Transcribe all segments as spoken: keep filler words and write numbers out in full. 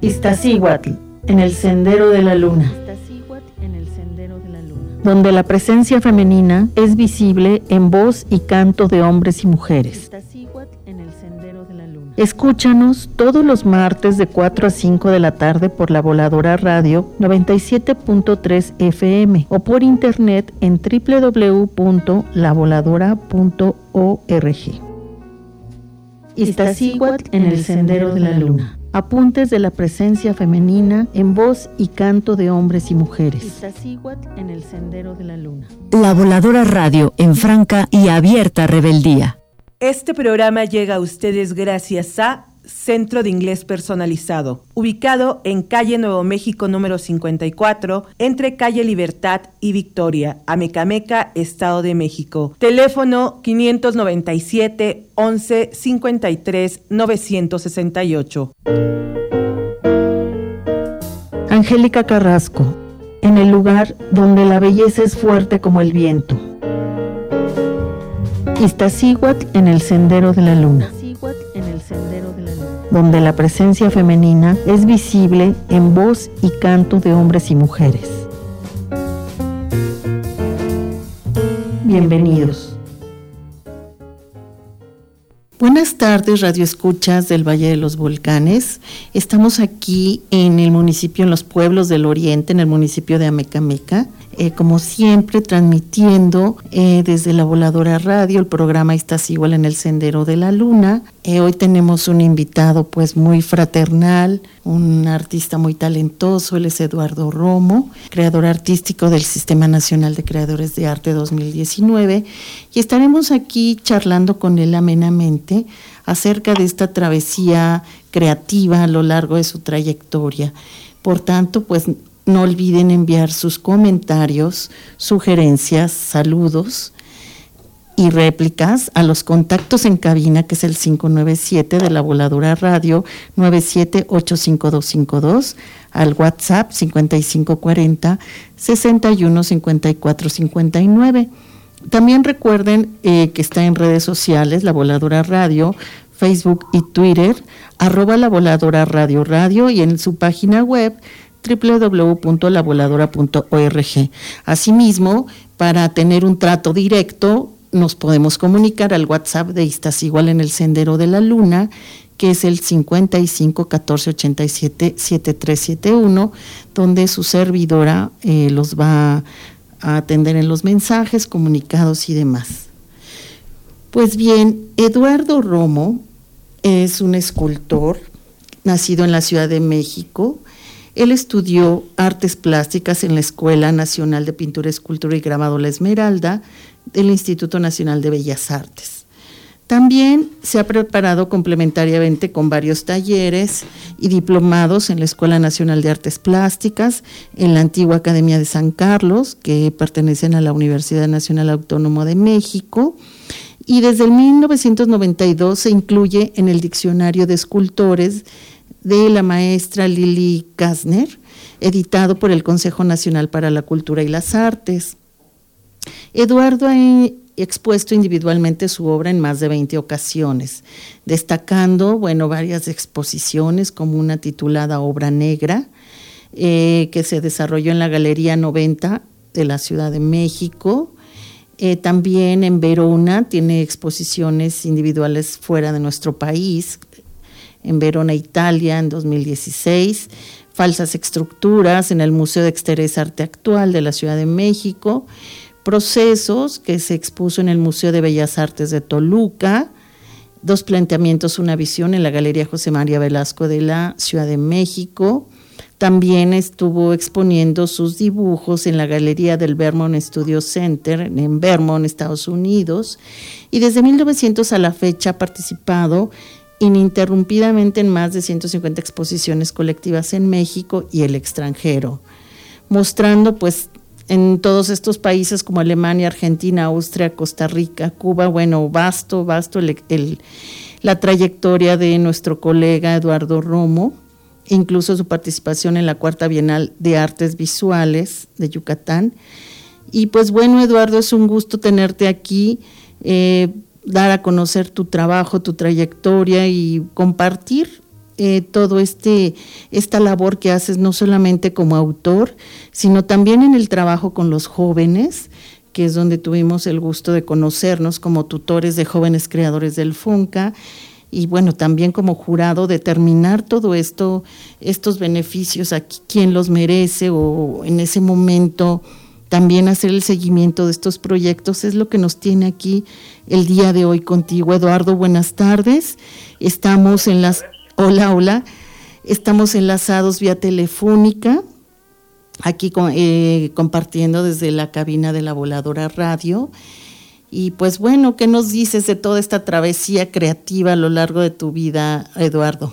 Iztaccíhuatl, en el sendero de la luna, donde la presencia femenina es visible en voz y canto de hombres y mujeres. Escúchanos todos los martes de cuatro a cinco de la tarde por La Voladora Radio noventa y siete punto tres F M o por internet en doble u doble u doble u punto la voladora punto org. Iztaccíhuatl en el sendero de la luna. Apuntes de la presencia femenina en voz y canto de hombres y mujeres. Iztaccíhuatl en el sendero de la luna. La Voladora Radio, en franca y abierta rebeldía. Este programa llega a ustedes gracias a Centro de Inglés Personalizado, ubicado en calle Nuevo México número cincuenta y cuatro, entre calle Libertad y Victoria, Amecameca, Estado de México. Teléfono quinientos noventa y siete, once, cincuenta y tres, novecientos sesenta y ocho. Angélica Carrasco, en el lugar donde la belleza es fuerte como el viento. Iztaccíhuatl en el sendero de la luna, donde la presencia femenina es visible en voz y canto de hombres y mujeres. Bienvenidos. Buenas tardes, radioescuchas del Valle de los Volcanes. Estamos aquí en el municipio, en los pueblos del oriente, en el municipio de Amecameca. Eh, como siempre, transmitiendo eh, desde La Voladora Radio el programa Iztaccíhuatl en el Sendero de la Luna. Eh, hoy tenemos un invitado pues muy fraternal, un artista muy talentoso. Él es Eduardo Romo, creador artístico del Sistema Nacional de Creadores de Arte dos mil diecinueve, y estaremos aquí charlando con él amenamente acerca de esta travesía creativa a lo largo de su trayectoria. Por tanto, pues no olviden enviar sus comentarios, sugerencias, saludos y réplicas a los contactos en cabina, que es el cinco nueve siete de La Voladora Radio, nueve siete ocho cinco dos cinco dos, al WhatsApp cincuenta y cinco cuarenta, sesenta y uno cincuenta y cuatro cincuenta y nueve. También recuerden eh, que está en redes sociales, La Voladora Radio, Facebook y Twitter, arroba La Voladora Radio Radio, y en su página web doble u doble u doble u punto la voladora punto org. Asimismo, para tener un trato directo, nos podemos comunicar al WhatsApp de Iztaccíhuatl en el Sendero de la Luna, que es el cincuenta y cinco catorce ochenta y siete setenta y tres setenta y uno, donde su servidora eh, los va a atender en los mensajes, comunicados y demás. Pues bien, Eduardo Romo es un escultor nacido en la Ciudad de México. Él estudió artes plásticas en la Escuela Nacional de Pintura, Escultura y Grabado La Esmeralda del Instituto Nacional de Bellas Artes. También se ha preparado complementariamente con varios talleres y diplomados en la Escuela Nacional de Artes Plásticas, en la antigua Academia de San Carlos, que pertenecen a la Universidad Nacional Autónoma de México, y desde el mil novecientos noventa y dos se incluye en el Diccionario de Escultores de la maestra Lili Kastner, editado por el Consejo Nacional para la Cultura y las Artes. Eduardo ha expuesto individualmente su obra en más de veinte ocasiones, destacando, bueno, varias exposiciones, como una titulada Obra Negra, eh, que se desarrolló en la Galería noventa de la Ciudad de México. Eh, también en Verona tiene exposiciones individuales fuera de nuestro país, en Verona, Italia, en dos mil dieciséis, Falsas Estructuras en el Museo de Exterés Arte Actual de la Ciudad de México, Procesos, que se expuso en el Museo de Bellas Artes de Toluca, Dos Planteamientos, una Visión en la Galería José María Velasco de la Ciudad de México. También estuvo exponiendo sus dibujos en la Galería del Vermont Studio Center en Vermont, Estados Unidos, y desde mil novecientos a la fecha ha participado ininterrumpidamente en más de ciento cincuenta exposiciones colectivas en México y el extranjero, mostrando pues en todos estos países como Alemania, Argentina, Austria, Costa Rica, Cuba, bueno, vasto, vasto el, el, la trayectoria de nuestro colega Eduardo Romo, incluso su participación en la Cuarta Bienal de Artes Visuales de Yucatán. Y pues bueno, Eduardo, es un gusto tenerte aquí, eh, dar a conocer tu trabajo, tu trayectoria y compartir eh, todo este esta labor que haces no solamente como autor, sino también en el trabajo con los jóvenes, que es donde tuvimos el gusto de conocernos como tutores de jóvenes creadores del FUNCA, y bueno, también como jurado determinar todo esto, estos beneficios a quien los merece, o en ese momento también hacer el seguimiento de estos proyectos. Es lo que nos tiene aquí el día de hoy contigo, Eduardo. Buenas tardes. Estamos en las hola, hola. Estamos enlazados vía telefónica, aquí con, eh, compartiendo desde la cabina de La Voladora Radio. Y pues bueno, ¿qué nos dices de toda esta travesía creativa a lo largo de tu vida, Eduardo?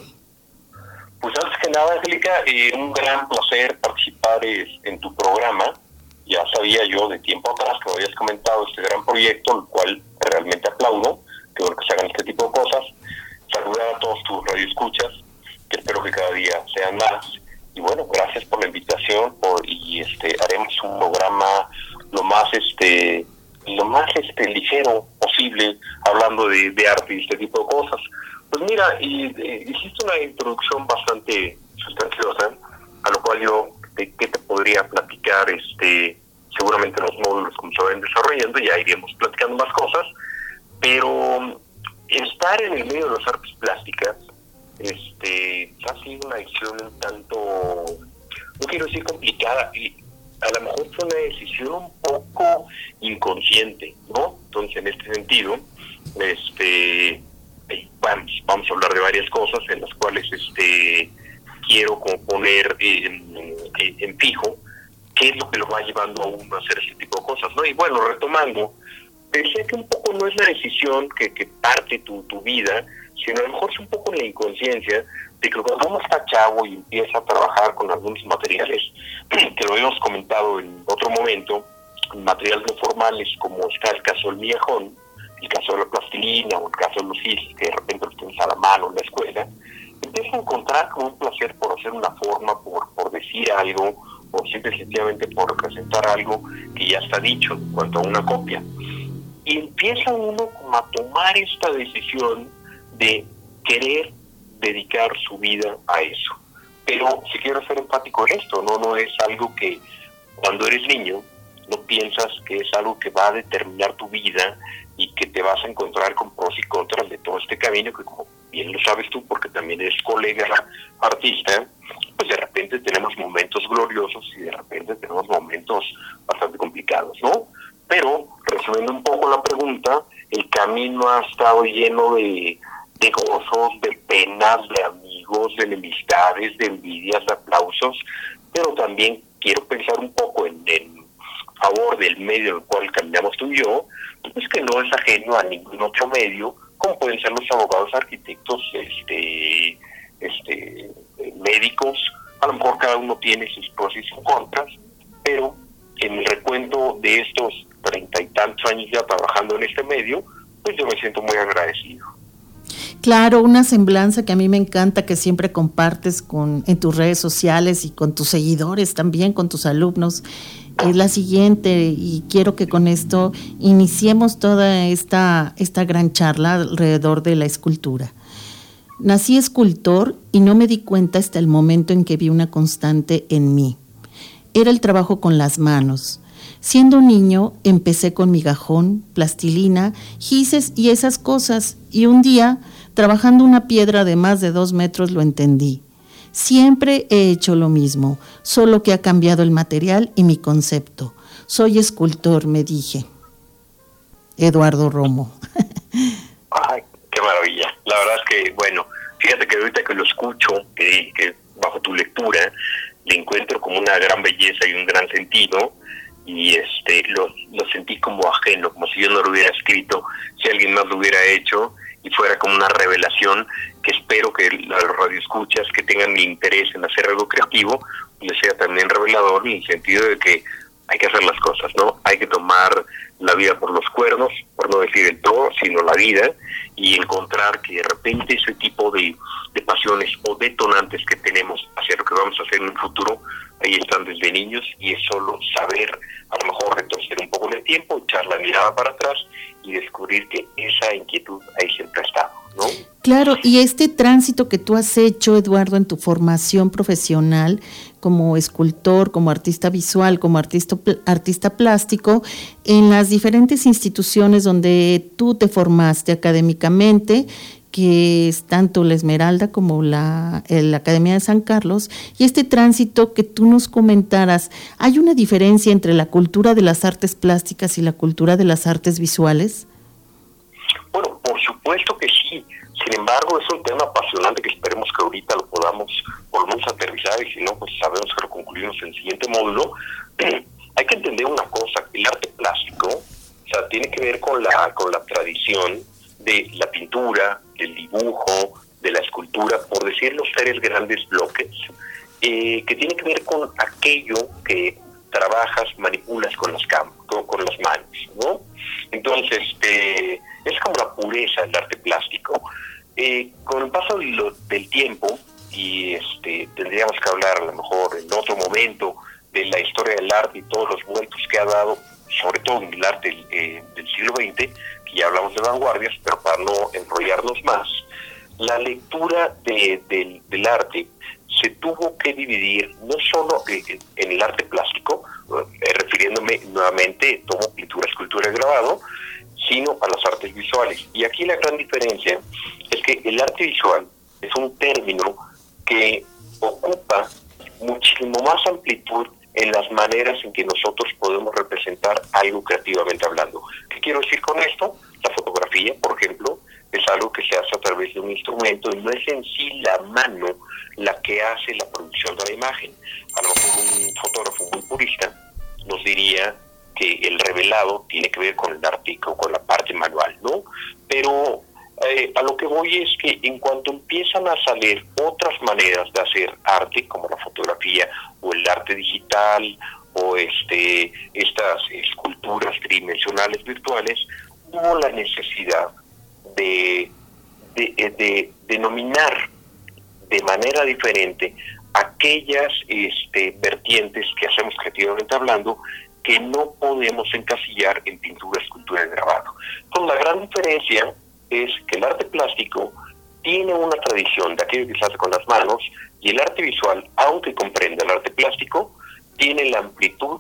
Pues antes que nada, Angélica, eh, un gran placer participar eh, en tu programa. Ya sabía yo de tiempo atrás que me habías comentado este gran proyecto, el cual realmente aplaudo, que bueno que se hagan este tipo de cosas. Saludar a todos tus radioescuchas, que espero que cada día sean más. Y bueno, gracias por la invitación, por, y este haremos un programa lo más este lo más este ligero posible, hablando de, de arte y este tipo de cosas. Pues mira, y, y, hiciste una introducción bastante sustanciosa, a lo cual yo de qué te podría platicar, este seguramente los módulos como se vayan desarrollando, ya iremos platicando más cosas, pero estar en el medio de las artes plásticas este ha sido una decisión un tanto, no quiero decir complicada, y a lo mejor fue una decisión un poco inconsciente, ¿no? Entonces, en este sentido, este vamos, vamos a hablar de varias cosas en las cuales este quiero como poner en, en, en fijo qué es lo que lo va llevando a uno a hacer este tipo de cosas, ¿no? Y bueno, retomando, pensé que un poco no es la decisión que, que parte tu, tu vida, sino a lo mejor es un poco la inconsciencia de que cuando uno está chavo y empieza a trabajar con algunos materiales, que lo habíamos comentado en otro momento, materiales no formales, como está el caso del migajón, el caso de la plastilina o el caso de los islos, que de repente los tienes a la mano en la escuela, empieza a encontrar como un placer por hacer una forma, por, por decir algo, o simple y sencillamente por representar algo que ya está dicho en cuanto a una copia. Y empieza uno como a tomar esta decisión de querer dedicar su vida a eso. Pero si quiero ser empático en esto, no, no es algo que cuando eres niño no piensas que es algo que va a determinar tu vida y que te vas a encontrar con pros y contras de todo este camino, que como bien lo sabes tú, porque también eres colega artista, pues de repente tenemos momentos gloriosos y de repente tenemos momentos bastante complicados, ¿no? Pero, resumiendo un poco la pregunta, el camino ha estado lleno de, de gozos, de penas, de amigos, de enemistades, de envidias, de aplausos, pero también quiero pensar un poco en el favor del medio en el cual caminamos tú y yo, pues que no es ajeno a ningún otro medio, como pueden ser los abogados, arquitectos, este, este, médicos. A lo mejor cada uno tiene sus pros y sus contras, pero en el recuento de estos treinta y tantos años ya trabajando en este medio, pues yo me siento muy agradecido. Claro, una semblanza que a mí me encanta, que siempre compartes con en tus redes sociales y con tus seguidores también, con tus alumnos, es la siguiente, y quiero que con esto iniciemos toda esta, esta gran charla alrededor de la escultura. Nací escultor y no me di cuenta hasta el momento en que vi una constante en mí. Era el trabajo con las manos. Siendo niño, empecé con migajón, plastilina, gises y esas cosas, y un día, trabajando una piedra de más de dos metros, lo entendí. Siempre he hecho lo mismo, solo que ha cambiado el material y mi concepto. Soy escultor, me dije. Eduardo Romo. Ay, qué maravilla. La verdad es que, bueno, fíjate que ahorita que lo escucho, que, que bajo tu lectura, le encuentro como una gran belleza y un gran sentido, y este lo, lo sentí como ajeno, como si yo no lo hubiera escrito, si alguien más lo hubiera hecho, y fuera como una revelación que espero que los radioescuchas que tengan interés en hacer algo creativo les sea también revelador, en el sentido de que hay que hacer las cosas, ¿no? Hay que tomar la vida por los cuernos, por no decir el todo, sino la vida, y encontrar que de repente ese tipo de, de pasiones o detonantes que tenemos hacia lo que vamos a hacer en el futuro, ahí están desde niños, y es solo saber, a lo mejor retroceder un poco en el tiempo, echar la mirada para atrás y descubrir que esa inquietud ahí siempre ha estado, ¿no? Claro, y este tránsito que tú has hecho, Eduardo, en tu formación profesional como escultor, como artista visual, como artista, artista plástico, en las diferentes instituciones donde tú te formaste académicamente, que es tanto la Esmeralda como la, la Academia de San Carlos, y este tránsito que tú nos comentaras, ¿hay una diferencia entre la cultura de las artes plásticas y la cultura de las artes visuales? Bueno, por supuesto que sí. Sin embargo, es un tema apasionante que esperemos que ahorita lo podamos por lo menos aterrizar, y si no, pues sabemos que lo concluimos en el siguiente módulo. Hay que entender una cosa: el arte plástico, o sea, tiene que ver con la con la tradición de la pintura, del dibujo, de la escultura, por decir los tres grandes bloques, eh, que tiene que ver con aquello que trabajas, manipulas con las cam- con, con las manos, ¿no? Entonces, eh, es como la pureza del arte plástico. Eh, con el paso de lo, del tiempo, y este tendríamos que hablar a lo mejor en otro momento de la historia del arte y todos los vueltos que ha dado, sobre todo en el arte eh, del siglo veinte, que ya hablamos de vanguardias, pero para no enrollarnos más, la lectura de, de, del arte se tuvo que dividir no solo en, en el arte plástico, eh, refiriéndome nuevamente, tomo pintura, escultura y grabado, sino a las artes visuales. Y aquí la gran diferencia es que el arte visual es un término que ocupa muchísimo más amplitud en las maneras en que nosotros podemos representar algo creativamente hablando. ¿Qué quiero decir con esto? La fotografía, por ejemplo, es algo que se hace a través de un instrumento y no es en sí la mano la que hace la producción de la imagen. A lo mejor un fotógrafo muy purista nos diría que el revelado tiene que ver con el arte, con la parte manual, ¿no? Pero eh, a lo que voy es que en cuanto empiezan a salir otras maneras de hacer arte, como la fotografía o el arte digital o este estas esculturas tridimensionales virtuales, hubo la necesidad de, de, de denominar de manera diferente aquellas este, vertientes que hacemos creativamente hablando, que no podemos encasillar en pintura, escultura y grabado. Entonces, la gran diferencia es que el arte plástico tiene una tradición de aquello que se hace con las manos, y el arte visual, aunque comprenda el arte plástico, tiene la amplitud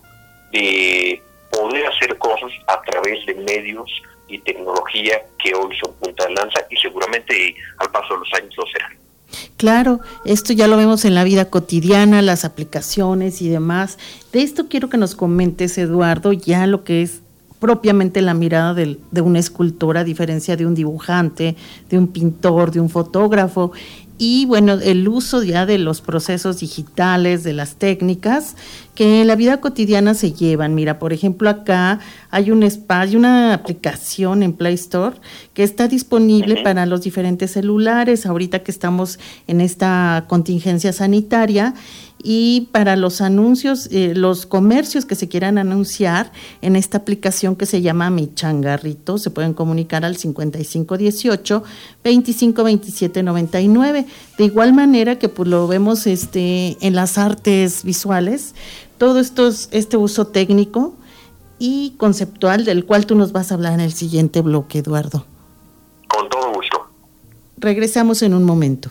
de poder hacer cosas a través de medios y tecnología que hoy son punta de lanza, y seguramente al paso de los años lo serán. Claro, esto ya lo vemos en la vida cotidiana, las aplicaciones y demás. De esto quiero que nos comentes, Eduardo, ya lo que es propiamente la mirada de, de un escultor, a diferencia de un dibujante, de un pintor, de un fotógrafo. Y bueno, el uso ya de los procesos digitales, de las técnicas que en la vida cotidiana se llevan. Mira, por ejemplo, acá hay un espacio, una aplicación en Play Store que está disponible uh-huh. para los diferentes celulares, ahorita que estamos en esta contingencia sanitaria, y para los anuncios, eh, los comercios que se quieran anunciar en esta aplicación que se llama Mi Changarrito, se pueden comunicar al cincuenta y cinco dieciocho, veinticinco veintisiete noventa y nueve. De igual manera que pues lo vemos este en las artes visuales, todo esto es este uso técnico y conceptual del cual tú nos vas a hablar en el siguiente bloque, Eduardo. Con todo gusto. Regresamos en un momento.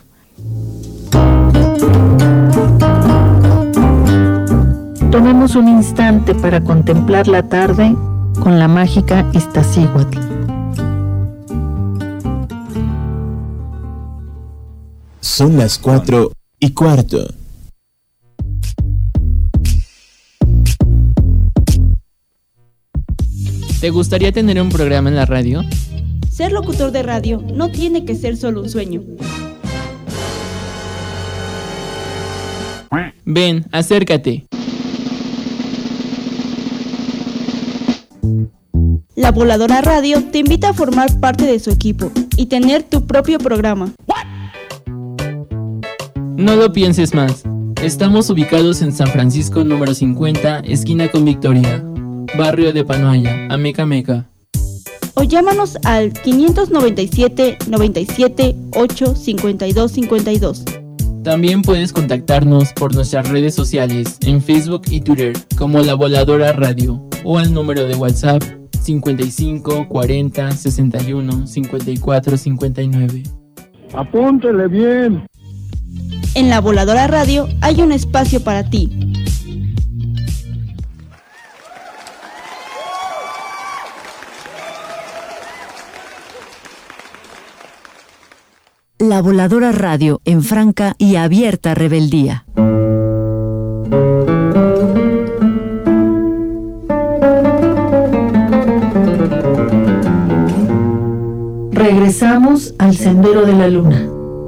Tomemos un instante para contemplar la tarde con la mágica Iztaccíhuatl. Son las cuatro y cuarto. ¿Te gustaría tener un programa en la radio? Ser locutor de radio no tiene que ser solo un sueño. Ven, acércate. La Voladora Radio te invita a formar parte de su equipo y tener tu propio programa. No lo pienses más. Estamos ubicados en San Francisco número cincuenta, esquina con Victoria, barrio de Panoaya, Amecameca. O llámanos al quinientos noventa y siete, noventa y siete, ocho, cincuenta y dos, cincuenta y dos. También puedes contactarnos por nuestras redes sociales en Facebook y Twitter como La Voladora Radio, o al número de WhatsApp cincuenta y cinco, cuarenta, sesenta y uno, cincuenta y cuatro, cincuenta y nueve. Apúntele bien. En La Voladora Radio hay un espacio para ti. La Voladora Radio en franca y abierta rebeldía. Regresamos al Sendero de la Luna.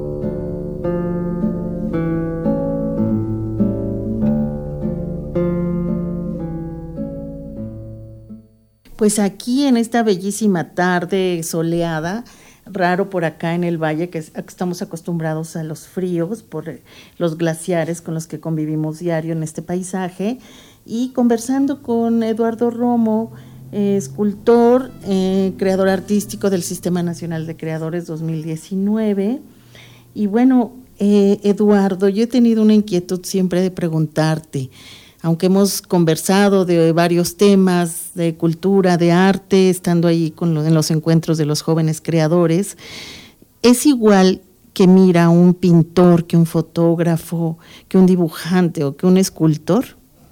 Pues aquí en esta bellísima tarde soleada, raro por acá en el valle, que estamos acostumbrados a los fríos por los glaciares con los que convivimos diario en este paisaje, y conversando con Eduardo Romo, eh, escultor, eh, creador artístico del Sistema Nacional de Creadores dos mil diecinueve. Y bueno, eh, Eduardo, yo he tenido una inquietud siempre de preguntarte, aunque hemos conversado de varios temas, de cultura, de arte, estando ahí con lo, en los encuentros de los jóvenes creadores, ¿es igual que mira un pintor, que un fotógrafo, que un dibujante o que un escultor?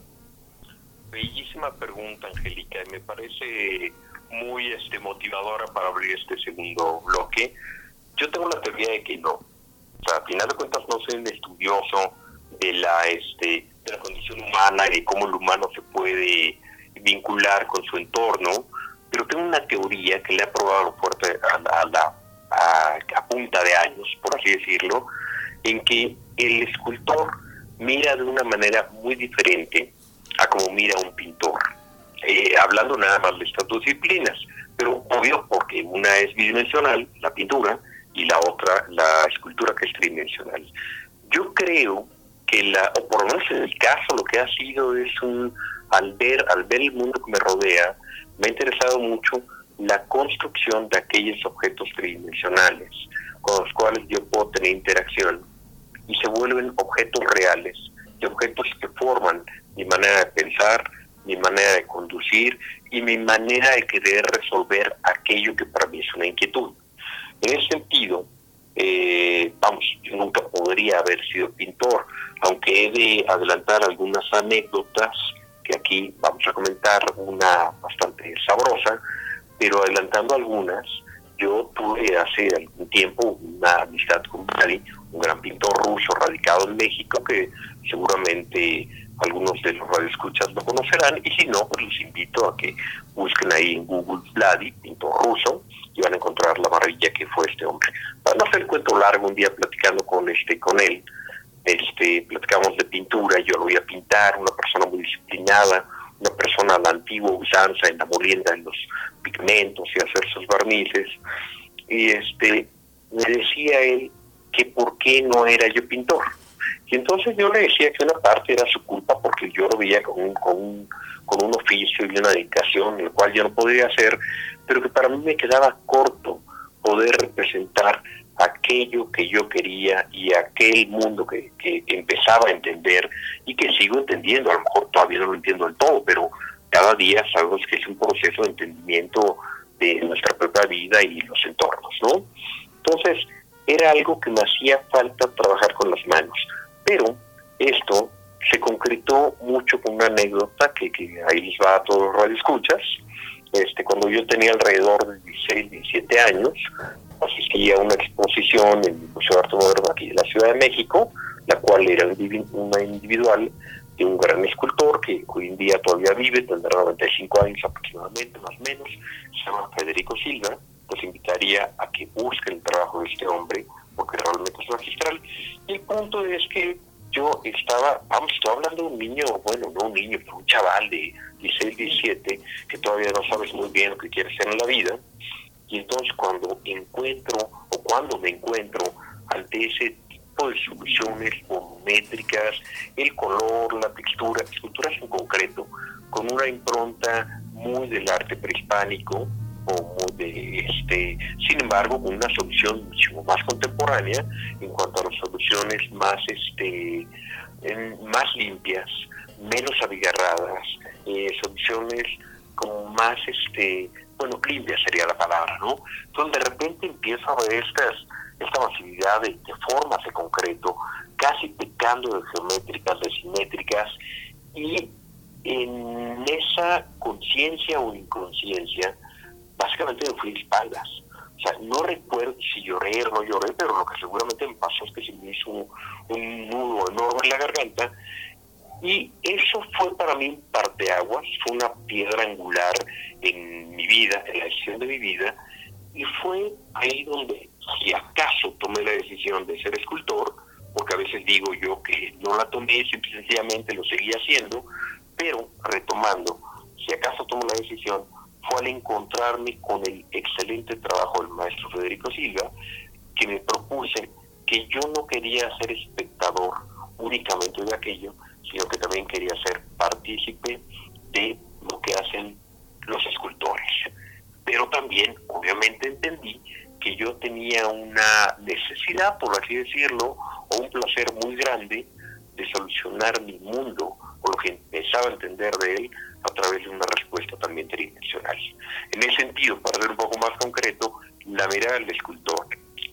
Bellísima pregunta, Angélica, me parece muy este, motivadora para abrir este segundo bloque. Yo tengo la teoría de que no. O sea, a final de cuentas no soy un estudioso de la este de la condición humana y de cómo el humano se puede vincular con su entorno, pero tengo una teoría que le ha probado fuerte a, la, a, la, a, a punta de años, por así decirlo, en que el escultor mira de una manera muy diferente a como mira un pintor, eh, hablando nada más de estas dos disciplinas, pero obvio porque una es bidimensional, la pintura, y la otra, la escultura, que es tridimensional. Yo creo que la, o por lo menos en el caso, lo que ha sido es un, al ver, al ver el mundo que me rodea, me ha interesado mucho la construcción de aquellos objetos tridimensionales con los cuales yo puedo tener interacción y se vuelven objetos reales y objetos que forman mi manera de pensar, mi manera de conducir y mi manera de querer resolver aquello que para mí es una inquietud. En ese sentido, Eh, vamos, yo nunca podría haber sido pintor, aunque he de adelantar algunas anécdotas que aquí vamos a comentar, una bastante sabrosa, pero adelantando algunas, yo tuve hace algún tiempo una amistad con Vladi, un gran pintor ruso radicado en México, que seguramente algunos de los radioescuchas lo conocerán, y si no, pues los invito a que busquen ahí en Google Vladi, pintor ruso, y van a encontrar la maravilla que fue este hombre. Para no hacer el cuento largo, un día platicando con este con él, este platicamos de pintura, yo lo voy a pintar, una persona muy disciplinada, una persona a la antigua usanza en la molienda de los pigmentos y hacer sus barnices, y este me decía él que por qué no era yo pintor. Y entonces yo le decía que una parte era su culpa porque yo lo veía con un, con un, con un oficio y una dedicación, el cual yo no podía hacer, pero que para mí me quedaba corto poder representar aquello que yo quería y aquel mundo que, que empezaba a entender y que sigo entendiendo. A lo mejor todavía no lo entiendo del todo, pero cada día sabemos que es un proceso de entendimiento de nuestra propia vida y los entornos, ¿no? Entonces, era algo que me hacía falta trabajar con las manos. Pero esto se concretó mucho con una anécdota que, que ahí les va a todos los radioescuchas. Este, cuando yo tenía alrededor de dieciséis, diecisiete años, asistí a una exposición en el Museo de Arte Moderno aquí de la Ciudad de México, la cual era una individual de un gran escultor que hoy en día todavía vive, tendrá noventa y cinco años aproximadamente, más o menos, se llama Federico Silva. Los invitaría a que busquen el trabajo de este hombre, porque realmente es magistral. Y el punto es que yo estaba, vamos, estoy hablando de un niño, bueno, no un niño, pero un chaval de dieciséis, diecisiete, que todavía no sabes muy bien lo que quieres hacer en la vida. Y entonces cuando encuentro, o cuando me encuentro ante ese tipo de soluciones volumétricas, el color, la textura, esculturas en concreto, con una impronta muy del arte prehispánico, o de este, sin embargo, con una solución mucho más contemporánea en cuanto a las soluciones más este más limpias, menos abigarradas, eh, soluciones como más este bueno, limpia sería la palabra, ¿no? Entonces de repente empiezo a ver estas esta profundidad de, de formas de concreto, casi pecando de geométricas, de simétricas, y en esa conciencia o inconsciencia, básicamente me fui de espaldas. O sea, no recuerdo si lloré o no lloré, pero lo que seguramente me pasó es que se me hizo un, un nudo enorme en la garganta, y eso fue para mí un parteaguas, fue una piedra angular en mi vida, en la decisión de mi vida, y fue ahí donde, si acaso tomé la decisión de ser escultor, porque a veces digo yo que no la tomé, simple y sencillamente lo seguí haciendo, pero retomando, si acaso tomo la decisión, fue al encontrarme con el excelente trabajo del maestro Federico Silva, que me propuse que yo no quería ser espectador únicamente de aquello, sino que también quería ser partícipe de lo que hacen los escultores. Pero también, obviamente, entendí que yo tenía una necesidad, por así decirlo, o un placer muy grande de solucionar mi mundo, o lo que empezaba a entender de él, a través de una respuesta también tridimensional. En ese sentido, para ser un poco más concreto, la mirada del escultor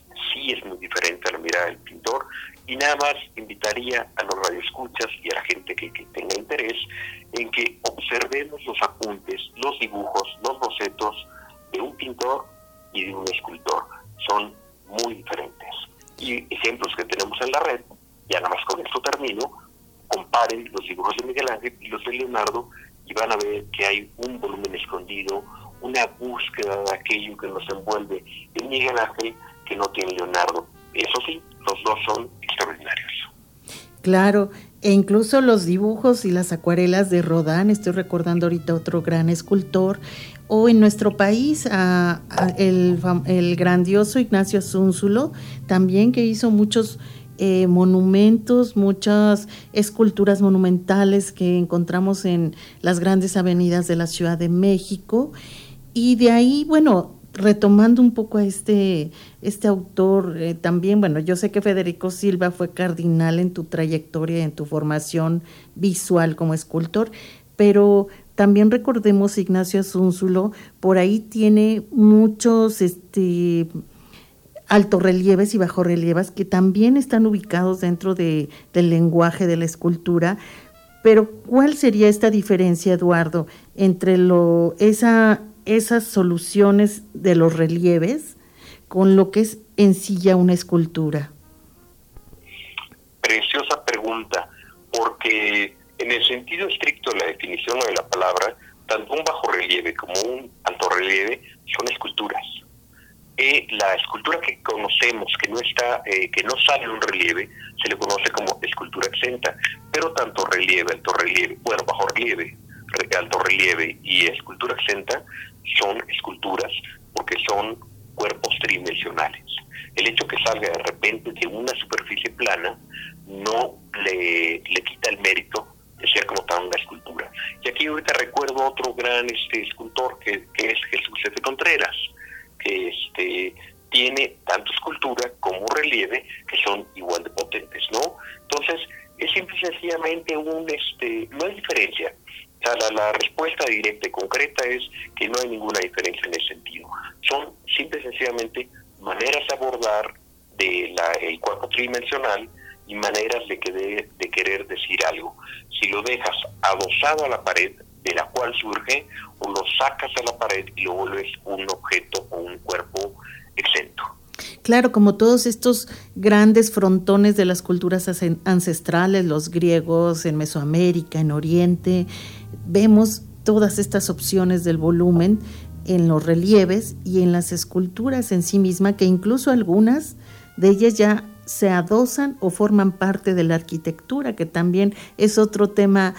sí es muy diferente a la mirada del pintor, y nada más invitaría a los radioescuchas y a la gente que, que tenga interés en que observemos los apuntes, los dibujos, los bocetos de un pintor y de un escultor. Son muy diferentes. Y ejemplos que tenemos en la red, ya nada más con esto termino, comparen los dibujos de Miguel Ángel y los de Leonardo, y van a ver que hay un volumen escondido, una búsqueda de aquello que nos envuelve en Miguel Ángel que no tiene Leonardo. Eso sí, los dos son extraordinarios. Claro, e incluso los dibujos y las acuarelas de Rodin, estoy recordando ahorita otro gran escultor, o en nuestro país a, a el, el grandioso Ignacio Asúnzulo, también, que hizo muchos eh, monumentos, muchas esculturas monumentales que encontramos en las grandes avenidas de la Ciudad de México. Y de ahí, bueno, retomando un poco a este, este autor, eh, también, bueno, yo sé que Federico Silva fue cardinal en tu trayectoria, en tu formación visual como escultor, pero también recordemos Ignacio Asúnzulo, por ahí tiene muchos este, altorrelieves y bajorrelieves que también están ubicados dentro de, del lenguaje de la escultura. Pero ¿cuál sería esta diferencia, Eduardo, entre lo esa esas soluciones de los relieves con lo que es en sí ya una escultura? Preciosa pregunta, porque en el sentido estricto de la definición de la palabra, tanto un bajorrelieve como un altorrelieve son esculturas. Eh, la escultura que conocemos, que no está, eh, que no sale en un relieve, se le conoce como escultura exenta, pero tanto relieve, altorrelieve, bueno, bajorrelieve, altorrelieve y escultura exenta son esculturas porque son cuerpos tridimensionales. El hecho que salga de repente de una superficie plana no le, le quita el mérito de ser como tal una escultura. Y aquí ahorita recuerdo otro gran este, escultor que, que es Jesús F. Contreras, que este, tiene tanto escultura como relieve que son igual de potentes, ¿no? Entonces, es simple y sencillamente un, este, no hay diferencia. O sea, la, la respuesta directa y concreta es que no hay ninguna diferencia en ese sentido. Son simple y sencillamente maneras de abordar de la, el cuerpo tridimensional y maneras de, que de, de querer decir algo. Si lo dejas adosado a la pared de la cual surge, o lo sacas a la pared y lo vuelves un objeto o un cuerpo exento. Claro, como todos estos grandes frontones de las culturas ancestrales, los griegos en Mesoamérica, en Oriente, vemos todas estas opciones del volumen en los relieves y en las esculturas en sí misma, que incluso algunas de ellas ya se adosan o forman parte de la arquitectura, que también es otro tema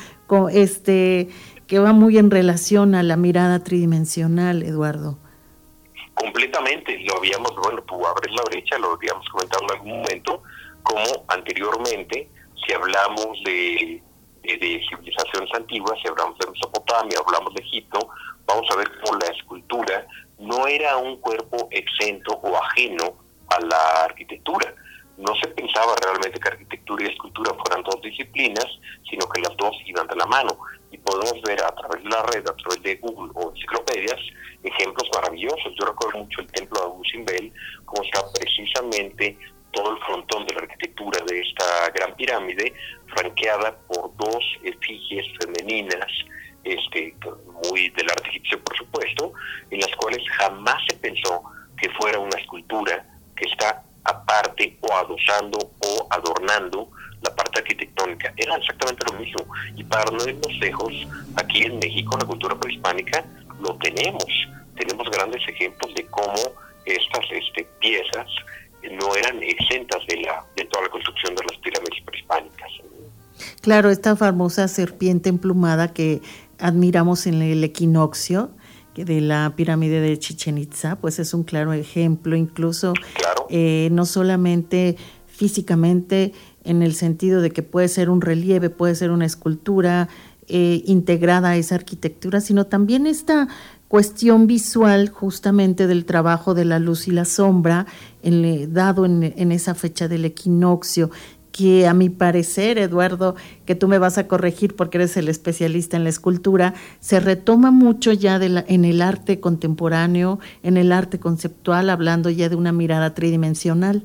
este, que va muy en relación a la mirada tridimensional, Eduardo. Completamente, lo habíamos, bueno, tú abres la brecha, lo habíamos comentado en algún momento, como anteriormente, si hablamos de, de, de civilizaciones antiguas, si hablamos de Mesopotamia, hablamos de Egipto, vamos a ver cómo la escultura no era un cuerpo exento o ajeno a la arquitectura. No se pensaba realmente que arquitectura y escultura fueran dos disciplinas, sino que las dos iban de la mano. Y podemos ver a través de la red, a través de Google o enciclopedias, ejemplos maravillosos. Yo recuerdo mucho el templo de Abu Simbel, como está precisamente todo el frontón de la arquitectura de esta gran pirámide, franqueada por dos efigies femeninas, este, muy del arte egipcio, por supuesto, en las cuales jamás se pensó que fuera una escultura que está aparte o adosando o adornando la parte arquitectónica. Era exactamente lo mismo. Y para no irnos lejos, aquí en México, la cultura prehispánica, lo tenemos. Tenemos grandes ejemplos de cómo estas este, piezas no eran exentas de la de toda la construcción de las pirámides prehispánicas. Claro, esta famosa serpiente emplumada que admiramos en el equinoccio de la pirámide de Chichén Itzá, pues es un claro ejemplo, incluso claro. eh, no solamente físicamente en el sentido de que puede ser un relieve, puede ser una escultura eh, integrada a esa arquitectura, sino también esta cuestión visual justamente del trabajo de la luz y la sombra en, dado en, en esa fecha del equinoccio, que a mi parecer, Eduardo, que tú me vas a corregir porque eres el especialista en la escultura, se retoma mucho ya de la, en el arte contemporáneo, en el arte conceptual, hablando ya de una mirada tridimensional.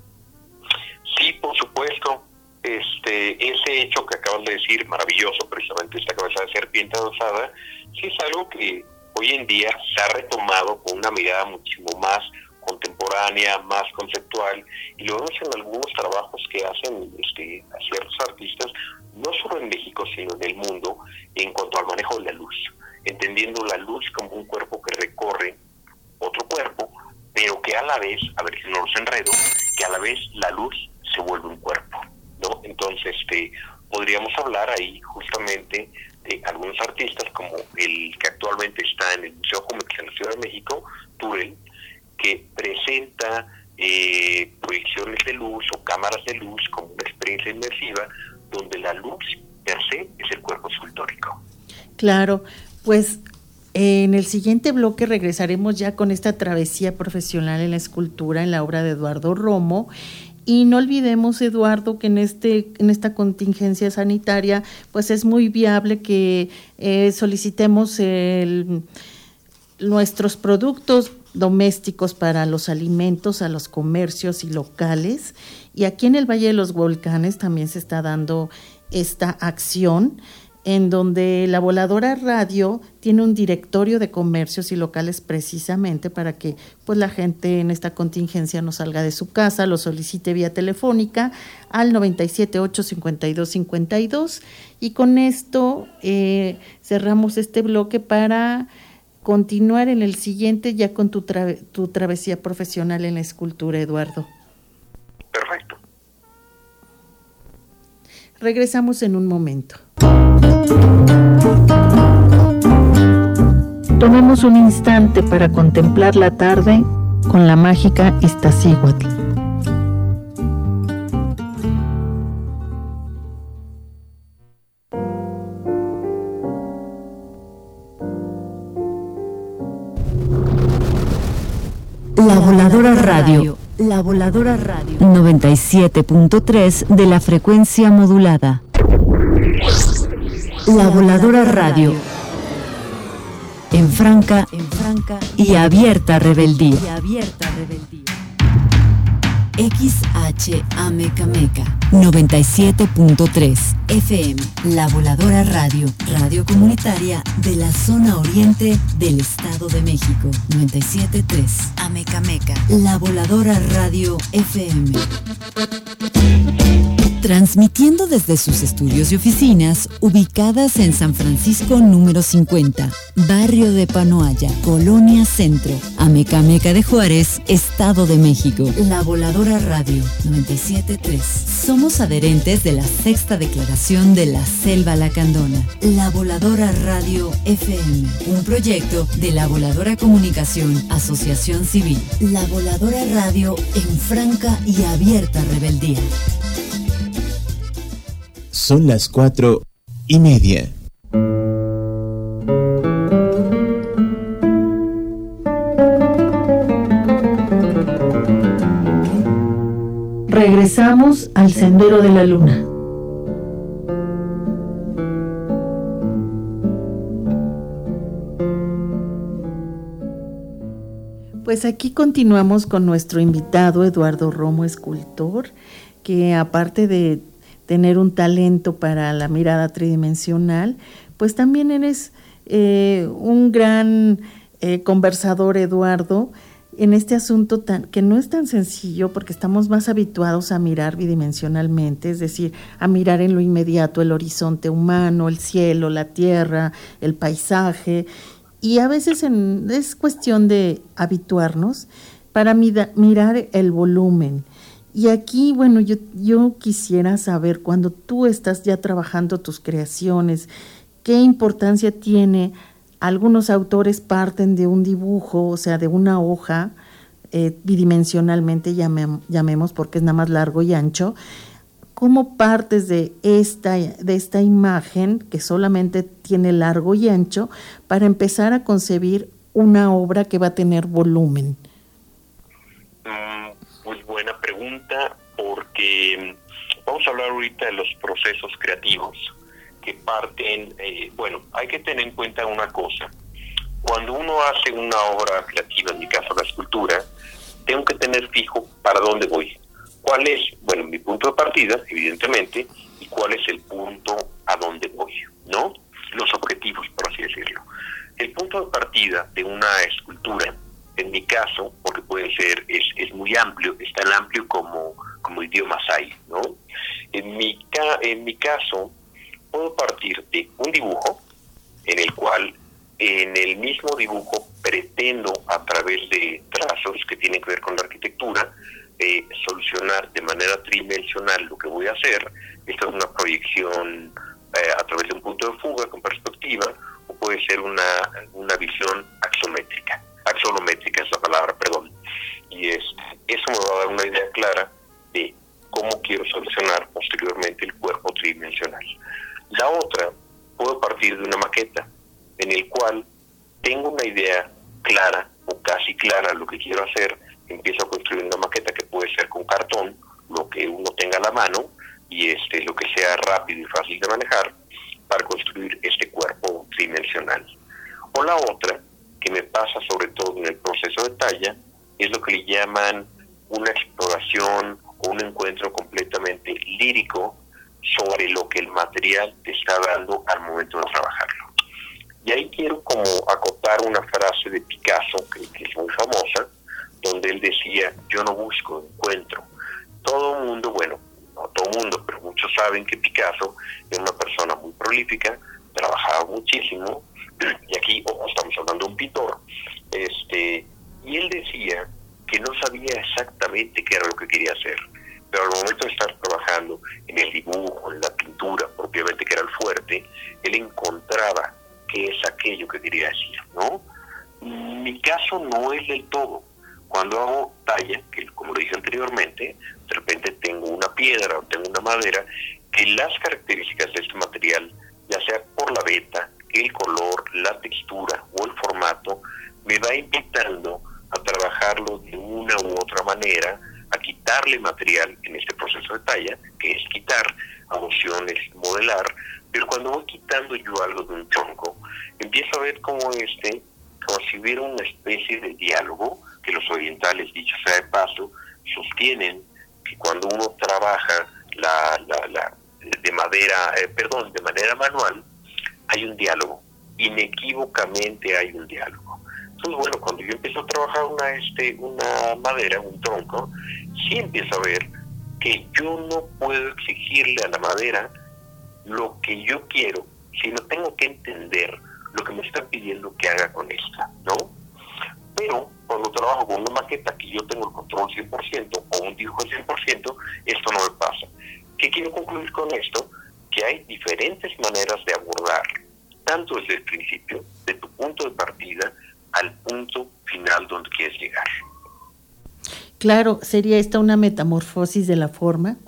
Sí, por supuesto. Este, ese hecho que acabas de decir, maravilloso, precisamente esta cabeza de serpiente adosada, sí es algo que hoy en día se ha retomado con una mirada muchísimo más contemporánea, más conceptual, y lo vemos en algunos trabajos que hacen este, a ciertos artistas, no solo en México, sino en el mundo, en cuanto al manejo de la luz, entendiendo la luz como un cuerpo que recorre otro cuerpo, pero que a la vez, a ver si no los enredo, que a la vez la luz se vuelve un cuerpo, ¿no? Entonces, este, podríamos hablar ahí justamente de algunos artistas, como el que actualmente está en el Museo Jumex en la Ciudad de México, Turel, que presenta eh, proyecciones de luz o cámaras de luz como una experiencia inmersiva, donde la luz per se es el cuerpo escultórico. Claro, pues eh, en el siguiente bloque regresaremos ya con esta travesía profesional en la escultura en la obra de Eduardo Romo. Y no olvidemos, Eduardo, que en este en esta contingencia sanitaria pues es muy viable que eh, solicitemos el, nuestros productos domésticos para los alimentos a los comercios y locales. Y aquí en el Valle de los Volcanes también se está dando esta acción, en donde la Voladora Radio tiene un directorio de comercios y locales precisamente para que pues la gente en esta contingencia no salga de su casa, lo solicite vía telefónica al noventa y siete, ocho cincuenta y dos, cincuenta y dos. Y con esto eh, cerramos este bloque para continuar en el siguiente ya con tu, tra- tu travesía profesional en la escultura, Eduardo. Perfecto. Regresamos en un momento. Tomemos un instante para contemplar la tarde con la mágica Iztaccíhuatl. La Voladora Radio. La Voladora Radio. noventa y siete punto tres de la frecuencia modulada. La Voladora Radio. En franca, en franca y abierta rebeldía. Y abierta rebeldía. X H Amecameca noventa y siete punto tres F M. La Voladora Radio. Radio comunitaria de la zona oriente del Estado de México. noventa y siete punto tres Amecameca. La Voladora Radio F M. Transmitiendo desde sus estudios y oficinas ubicadas en San Francisco número cincuenta, Barrio de Panoaya, Colonia Centro, Amecameca de Juárez, Estado de México. La Voladora Radio noventa y siete punto tres. Somos adherentes de la Sexta Declaración de la Selva Lacandona. La Voladora Radio F M, un proyecto de La Voladora Comunicación, Asociación Civil. La Voladora Radio en franca y abierta rebeldía. Son las cuatro y media. Regresamos al Sendero de la Luna. pues aquí continuamos con nuestro invitado Eduardo Romo, escultor, que aparte de tener un talento para la mirada tridimensional, pues también eres eh, un gran eh, conversador, Eduardo, en este asunto tan, que no es tan sencillo porque estamos más habituados a mirar bidimensionalmente, es decir, a mirar en lo inmediato el horizonte humano, el cielo, la tierra, el paisaje, y a veces en, es cuestión de habituarnos para mida, mirar el volumen. Y aquí, bueno, yo, yo quisiera saber, cuando tú estás ya trabajando tus creaciones, ¿qué importancia tiene? Algunos autores parten de un dibujo, o sea, de una hoja, eh, bidimensionalmente llamem, llamemos, porque es nada más largo y ancho. ¿Cómo partes de esta, de esta imagen, que solamente tiene largo y ancho, para empezar a concebir una obra que va a tener volumen? Mm, muy buena pregunta, porque vamos a hablar ahorita de los procesos creativos que parten, eh, bueno, hay que tener en cuenta una cosa. Cuando uno hace una obra creativa, en mi caso la escultura, tengo que tener fijo para dónde voy. ¿Cuál es, bueno, mi punto de partida, evidentemente, y cuál es el punto a donde voy, ¿no? Los objetivos, por así decirlo. El punto de partida de una escultura, en mi caso, porque puede ser, es, es muy amplio, es tan amplio como, como idiomas hay, ¿no? En mi, ca, en mi caso, puedo partir de un dibujo en el cual en el mismo dibujo pretendo, a través de trazos que tienen que ver con la arquitectura, eh, solucionar de manera tridimensional lo que voy a hacer. Esto es una proyección eh, a través de un punto de fuga con perspectiva, o puede ser una, una visión axométrica. Axonométrica es la palabra, perdón. Y es, eso me va a dar una idea clara de cómo quiero solucionar posteriormente el cuerpo tridimensional. La otra, puedo partir de una maqueta en el cual tengo una idea clara o casi clara lo que quiero hacer. Empiezo a construir una maqueta que puede ser con cartón, lo que uno tenga a la mano, y este lo que sea rápido y fácil de manejar para construir este cuerpo tridimensional. O la otra, que me pasa sobre todo en el proceso de talla, es lo que le llaman una exploración o un encuentro completamente lírico sobre lo que el material te está dando al momento de trabajarlo. Y ahí quiero como acotar una frase de Picasso, que, que es muy famosa, donde él decía: yo no busco, encuentro. Todo el mundo, bueno, no todo el mundo, pero muchos saben que Picasso es una persona muy prolífica, trabajaba muchísimo, y aquí oh, estamos hablando de un pintor, este, y él decía que no sabía exactamente qué era lo que quería hacer, pero al momento de estar trabajando en el dibujo, en la pintura, propiamente que era el fuerte, él encontraba qué es aquello que quería decir, ¿no? Mi caso no es del todo. Cuando hago talla, que como lo dije anteriormente, de repente tengo una piedra o tengo una madera, que las características de este material, ya sea por la veta, el color, la textura o el formato, me va invitando a trabajarlo de una u otra manera, a quitarle material en este proceso de talla, que es quitar, a opciones modelar, pero cuando voy quitando yo algo de un tronco, empiezo a ver como este, como si hubiera una especie de diálogo, que los orientales, dicho sea de paso, sostienen que cuando uno trabaja la, la, la de madera, eh, perdón, de manera manual, hay un diálogo, inequívocamente hay un diálogo. Entonces, bueno, cuando yo empiezo a trabajar una, este, una madera, un tronco, sí empiezo a ver que yo no puedo exigirle a la madera lo que yo quiero, sino tengo que entender lo que me están pidiendo que haga con esta, ¿no? Pero cuando trabajo con una maqueta que yo tengo el control cien por ciento o un dibujo cien por ciento, esto no me pasa. ¿Qué quiero concluir con esto? Que hay diferentes maneras de abordar, tanto desde el principio, de tu punto de partida, al punto final donde quieres llegar. Claro, ¿sería esta una metamorfosis de la forma?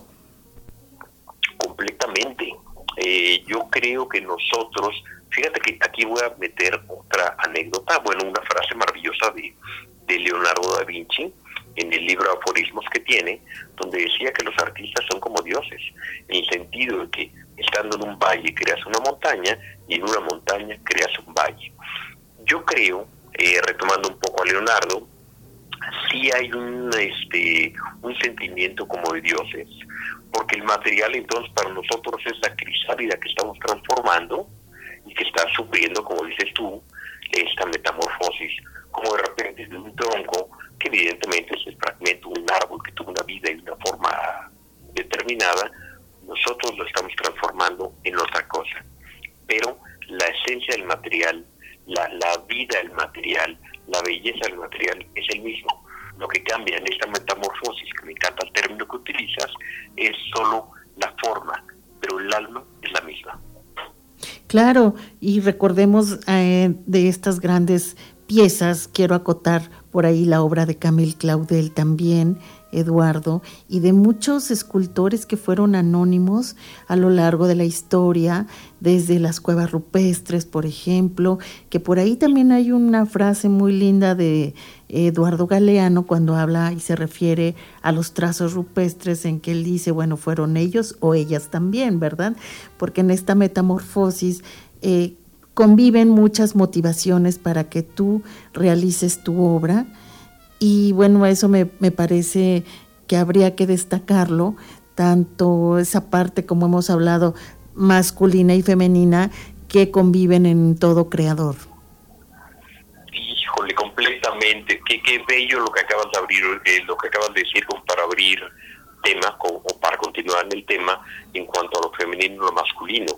Completamente. Eh, yo creo que nosotros, fíjate que aquí voy a meter otra anécdota, bueno, una frase maravillosa de, de Leonardo da Vinci, en el libro de aforismos que tiene, donde decía que los artistas son como dioses, en el sentido de que estando en un valle creas una montaña, y en una montaña creas un valle. Yo creo, eh, retomando un poco a Leonardo, sí hay un, este, un sentimiento como de dioses, porque el material entonces para nosotros es la crisálida que estamos transformando y que está sufriendo, como dices tú, esta metamorfosis, como de repente de un tronco que evidentemente es el fragmento de un árbol que tuvo una vida y una forma determinada, nosotros lo estamos transformando en otra cosa. Pero la esencia del material, la, la vida del material, la belleza del material es el mismo. Lo que cambia en esta metamorfosis, que me encanta el término que utilizas, es solo la forma, pero el alma es la misma. Claro, y recordemos eh, de estas grandes piezas, quiero acotar por ahí la obra de Camille Claudel también, Eduardo, y de muchos escultores que fueron anónimos a lo largo de la historia, desde las cuevas rupestres, por ejemplo, que por ahí también hay una frase muy linda de Eduardo Galeano cuando habla y se refiere a los trazos rupestres, en que él dice, bueno, fueron ellos o ellas también, ¿verdad? Porque en esta metamorfosis eh, conviven muchas motivaciones para que tú realices tu obra. Y bueno, eso me, me parece que habría que destacarlo, tanto esa parte, como hemos hablado, masculina y femenina, que conviven en todo creador. Híjole, completamente. Qué, qué bello lo que acabas de abrir, eh, lo que acabas de decir, como para abrir tema, como, o para continuar en el tema en cuanto a lo femenino y lo masculino,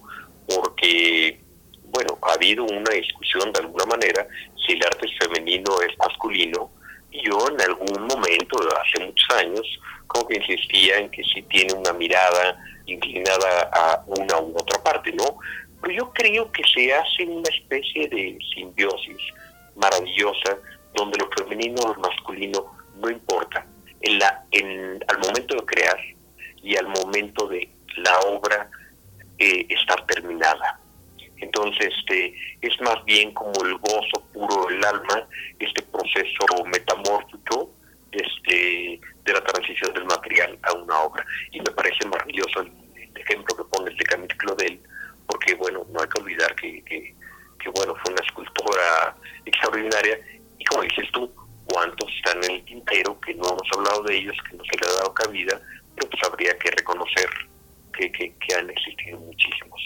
porque, bueno, ha habido una discusión de alguna manera si el arte es femenino o es masculino. Yo en algún momento, hace muchos años, como que insistía en que sí tiene una mirada inclinada a una u otra parte, ¿no? Pero yo creo que se hace una especie de simbiosis maravillosa, donde lo femenino o lo masculino no importa. En la, en, al momento de crear y al momento de la obra eh, estar terminada. Entonces, este, es más bien como el gozo puro del alma, este proceso metamórfico este, de la transición del material a una obra. Y me parece maravilloso el, el ejemplo que pones de Camille Claudel, porque, bueno, no hay que olvidar que, que, que, bueno, fue una escultora extraordinaria. Y como dices tú, cuántos están en el tintero, que no hemos hablado de ellos, que no se le ha dado cabida, pero pues habría que reconocer que, que, que han existido muchísimos.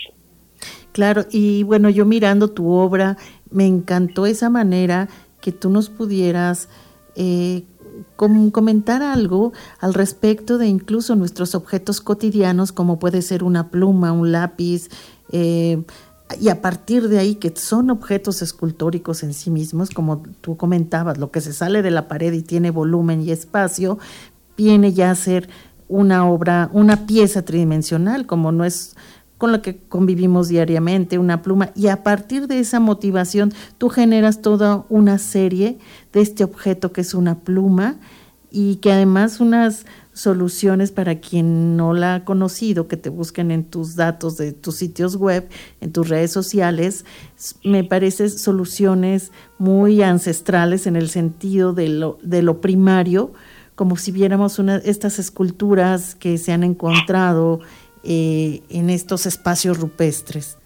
Claro, y bueno, yo mirando tu obra, me encantó esa manera que tú nos pudieras eh, com- comentar algo al respecto de incluso nuestros objetos cotidianos, como puede ser una pluma, un lápiz, eh, y a partir de ahí que son objetos escultóricos en sí mismos, como tú comentabas, lo que se sale de la pared y tiene volumen y espacio, viene ya a ser una obra, una pieza tridimensional, como no es con la que convivimos diariamente, una pluma, y a partir de esa motivación tú generas toda una serie de este objeto que es una pluma, y que además unas soluciones para quien no la ha conocido, que te busquen en tus datos de tus sitios web, en tus redes sociales, me parece soluciones muy ancestrales en el sentido de lo, de lo primario, como si viéramos una, estas esculturas que se han encontrado Eh, en estos espacios rupestres.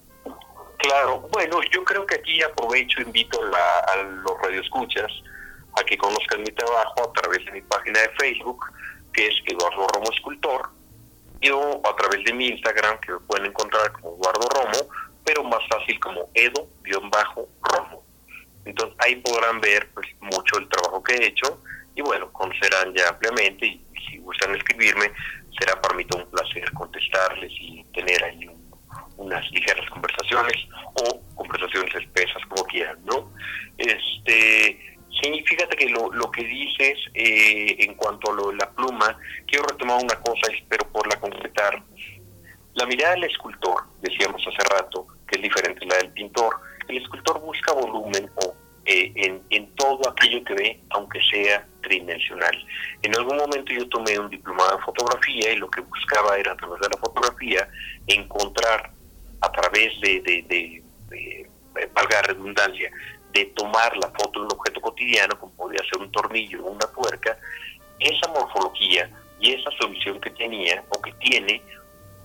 Claro, bueno, yo creo que aquí aprovecho, invito a, la, a los radioescuchas a que conozcan mi trabajo a través de mi página de Facebook, que es Eduardo Romo Escultor, o a través de mi Instagram, que me pueden encontrar como Eduardo Romo, pero más fácil como Edo-Romo. Entonces ahí podrán ver pues mucho el trabajo que he hecho, y bueno, conocerán ya ampliamente, y si gustan escribirme, será para mí todo un placer contestarles y tener ahí un, unas ligeras conversaciones o conversaciones espesas, como quieran, ¿no? Este, sí, fíjate que lo, lo que dices eh, en cuanto a lo de la pluma, quiero retomar una cosa, espero poderla concretar. La mirada del escultor, decíamos hace rato, que es diferente a la del pintor. El escultor busca volumen o Eh, en, en todo aquello que ve, aunque sea tridimensional. En algún momento yo tomé un diplomado de fotografía y lo que buscaba era, a través de la fotografía, encontrar a través de, de, de, de, de valga la redundancia, de tomar la foto de un objeto cotidiano, como podía ser un tornillo o una tuerca, esa morfología y esa solución que tenía o que tiene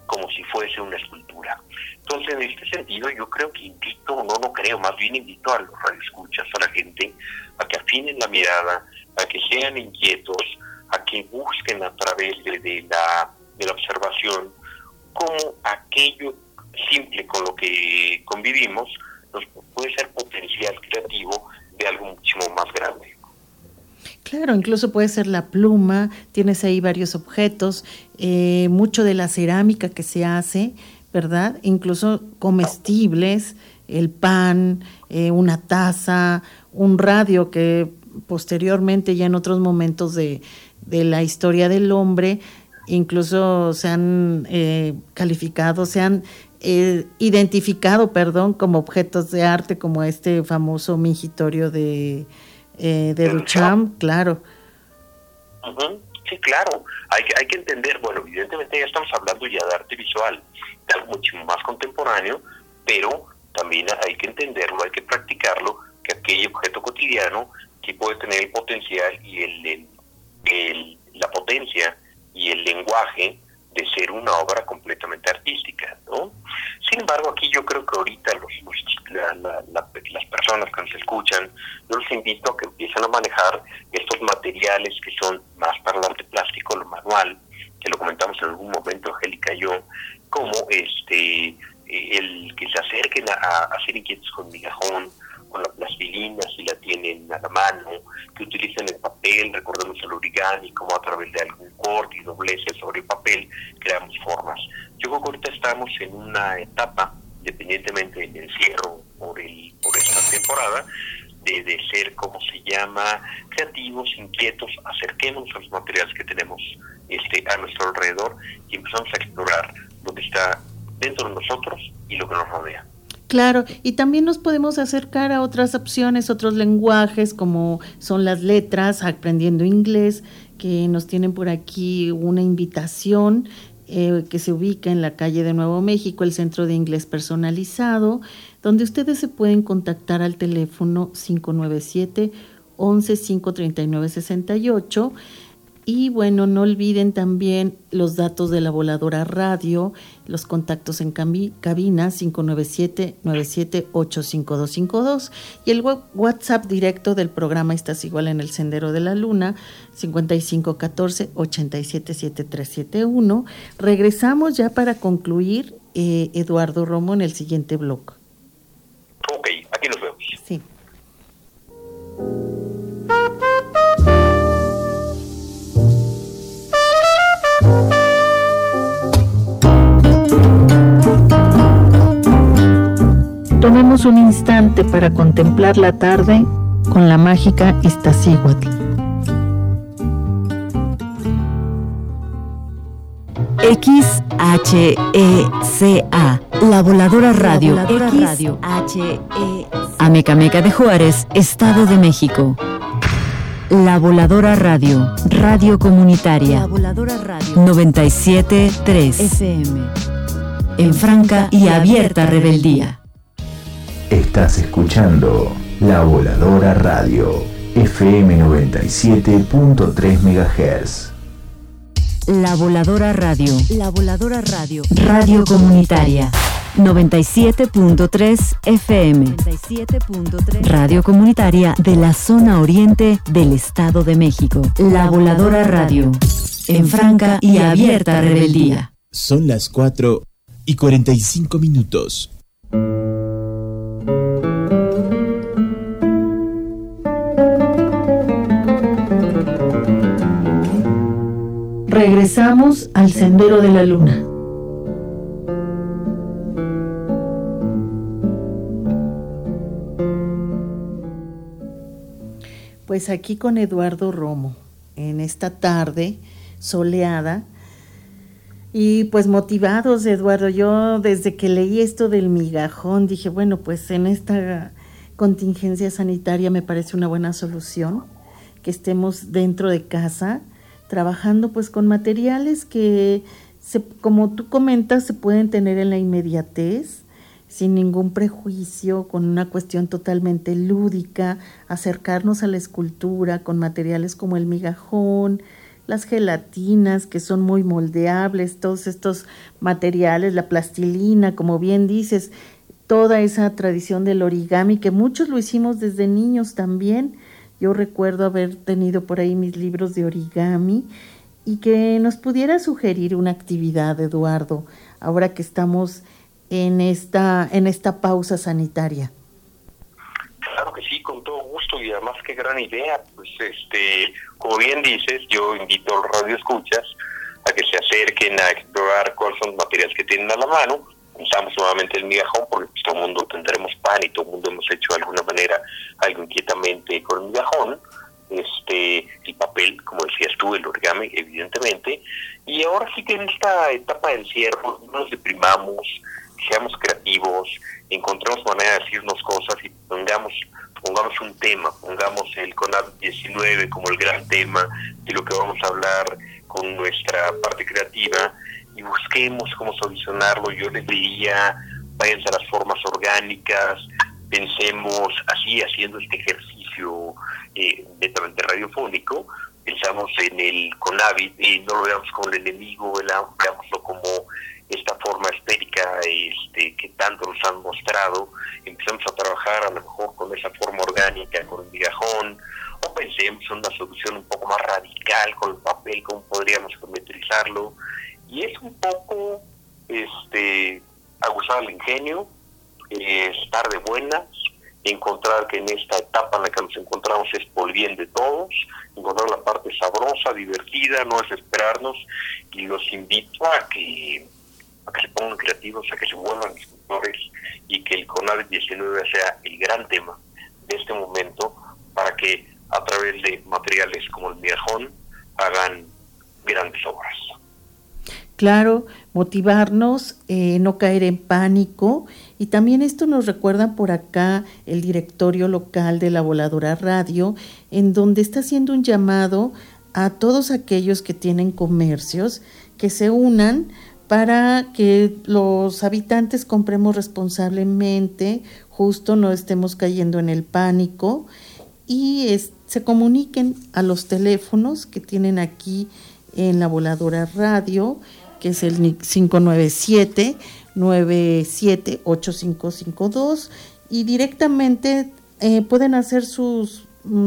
como si fuese una escultura. Entonces, en este sentido, yo creo que invito, no, no creo, más bien invito a los radioescuchas, a la gente, a que afinen la mirada, a que sean inquietos, a que busquen a través de, de, la, de la observación cómo aquello simple con lo que convivimos nos puede ser potencial creativo de algo muchísimo más grande. Claro, incluso puede ser la pluma, tienes ahí varios objetos, eh, mucho de la cerámica que se hace, ¿verdad? Incluso comestibles, el pan, eh, una taza, un radio que posteriormente ya en otros momentos de, de la historia del hombre incluso se han eh, calificado, se han eh, identificado, perdón, como objetos de arte, como este famoso mingitorio de, eh, de Duchamp, claro. Uh-huh. Sí, claro, hay que, hay que entender, bueno, evidentemente ya estamos hablando ya de arte visual, de algo mucho más contemporáneo, pero también hay que entenderlo, hay que practicarlo, que aquel objeto cotidiano que puede tener el potencial y el, el, el la potencia y el lenguaje de ser una obra completamente artística, ¿no? Sin embargo, aquí yo creo que ahorita los, los la, la, la, las personas que nos escuchan, yo los invito a que empiecen a manejar estos materiales que son más para el arte plástico, lo manual, que lo comentamos en algún momento Angélica y yo, como este el que se acerquen a, a hacer inquietos con migajón, con la plastilina, si la tienen a la mano, que utilicen el papel, recordemos el origami, como a través de algún corte y doblece sobre el papel creamos formas. Yo creo que ahorita estamos en una etapa, independientemente del encierro por, el, por esta temporada, de, de ser, como se llama, creativos, inquietos, acerquémonos a los materiales que tenemos este, a nuestro alrededor y empezamos a explorar lo que está dentro de nosotros y lo que nos rodea. Claro, y también nos podemos acercar a otras opciones, otros lenguajes, como son las letras, aprendiendo inglés, que nos tienen por aquí una invitación eh, que se ubica en la calle de Nuevo México, el Centro de Inglés Personalizado, donde ustedes se pueden contactar al teléfono cinco nueve siete, once, cinco treinta y nueve, sesenta y ocho. Y bueno, no olviden también los datos de la Voladora Radio, los contactos en cabina cinco nueve siete, nueve siete ocho, cinco dos cinco dos y el WhatsApp directo del programa Estás Igual en el Sendero de la Luna, cincuenta y cinco uno cuatro, ochenta y siete, setenta y tres setenta y uno. Regresamos ya para concluir, eh, Eduardo Romo, en el siguiente bloque. Ok, aquí nos vemos. Sí. Tomemos un instante para contemplar la tarde con la mágica Iztaccíhuatl. X H E C A, La Voladora Radio. La Voladora Radio. H E C A. Amecameca de Juárez, Estado de México. La Voladora Radio, radio comunitaria. La Voladora Radio. noventa y siete punto tres F M. En franca y abierta rebeldía. Estás escuchando La Voladora Radio, F M noventa y siete punto tres megahertz. La Voladora Radio. La Voladora Radio. Radio comunitaria. noventa y siete punto tres F M. noventa y siete punto tres. Radio comunitaria de la zona oriente del Estado de México. La Voladora Radio. En franca y abierta rebeldía. Son las cuatro y cuarenta y cinco minutos. Regresamos al Sendero de la Luna. Pues aquí con Eduardo Romo, en esta tarde soleada, y pues motivados, Eduardo. Yo desde que leí esto del migajón dije, bueno, pues en esta contingencia sanitaria me parece una buena solución que estemos dentro de casa trabajando pues con materiales que, se, como tú comentas, se pueden tener en la inmediatez, sin ningún prejuicio, con una cuestión totalmente lúdica, acercarnos a la escultura con materiales como el migajón, las gelatinas que son muy moldeables, todos estos materiales, la plastilina, como bien dices, toda esa tradición del origami, que muchos lo hicimos desde niños también. Yo recuerdo haber tenido por ahí mis libros de origami, y que nos pudiera sugerir una actividad, Eduardo, ahora que estamos en esta, en esta pausa sanitaria. Claro que sí, con todo gusto, y además qué gran idea. Pues este, como bien dices, yo invito a los radioescuchas a que se acerquen a explorar cuáles son los materiales que tienen a la mano. Usamos nuevamente el migajón, porque pues, todo el mundo tendremos pan y todo el mundo hemos hecho de alguna manera algo inquietamente con el migajón. Este, el papel, como decías tú, el origami, evidentemente. Y ahora sí que en esta etapa de encierro no nos deprimamos, seamos creativos, encontremos manera de decirnos cosas y pongamos, pongamos un tema, pongamos el COVID diecinueve como el gran tema de lo que vamos a hablar con nuestra parte creativa, y busquemos cómo solucionarlo. Yo les diría, váyanse a las formas orgánicas, pensemos así, haciendo este ejercicio eh, netamente radiofónico, pensamos en el CONAVIT y no lo veamos como el enemigo, veámoslo como esta forma estética este, que tanto nos han mostrado. Empezamos a trabajar a lo mejor con esa forma orgánica, con el migajón, o pensemos en una solución un poco más radical con el papel, cómo podríamos geometrizarlo. Y es un poco este aguzar el ingenio, eh, estar de buenas, encontrar que en esta etapa en la que nos encontramos es por el bien de todos, encontrar la parte sabrosa, divertida, no desesperarnos, y los invito a que a que se pongan creativos, a que se vuelvan escultores, y que el COVID diecinueve sea el gran tema de este momento, para que a través de materiales como el migajón hagan grandes obras. Claro, motivarnos, eh, no caer en pánico, y también esto nos recuerda por acá el directorio local de La Voladora Radio, en donde está haciendo un llamado a todos aquellos que tienen comercios que se unan para que los habitantes compremos responsablemente, justo no estemos cayendo en el pánico, y es, se comuniquen a los teléfonos que tienen aquí en La Voladora Radio, que es el cinco nueve siete, nueve siete ocho cinco cinco dos, y directamente eh, pueden hacer sus,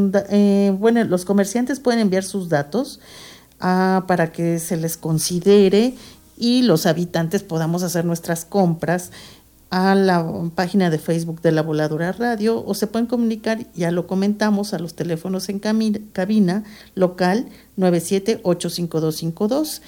eh, bueno, los comerciantes pueden enviar sus datos ah, para que se les considere y los habitantes podamos hacer nuestras compras a la página de Facebook de La Voladora Radio, o se pueden comunicar, ya lo comentamos, a los teléfonos en camina, cabina local nueve siete ocho cinco dos cinco dos.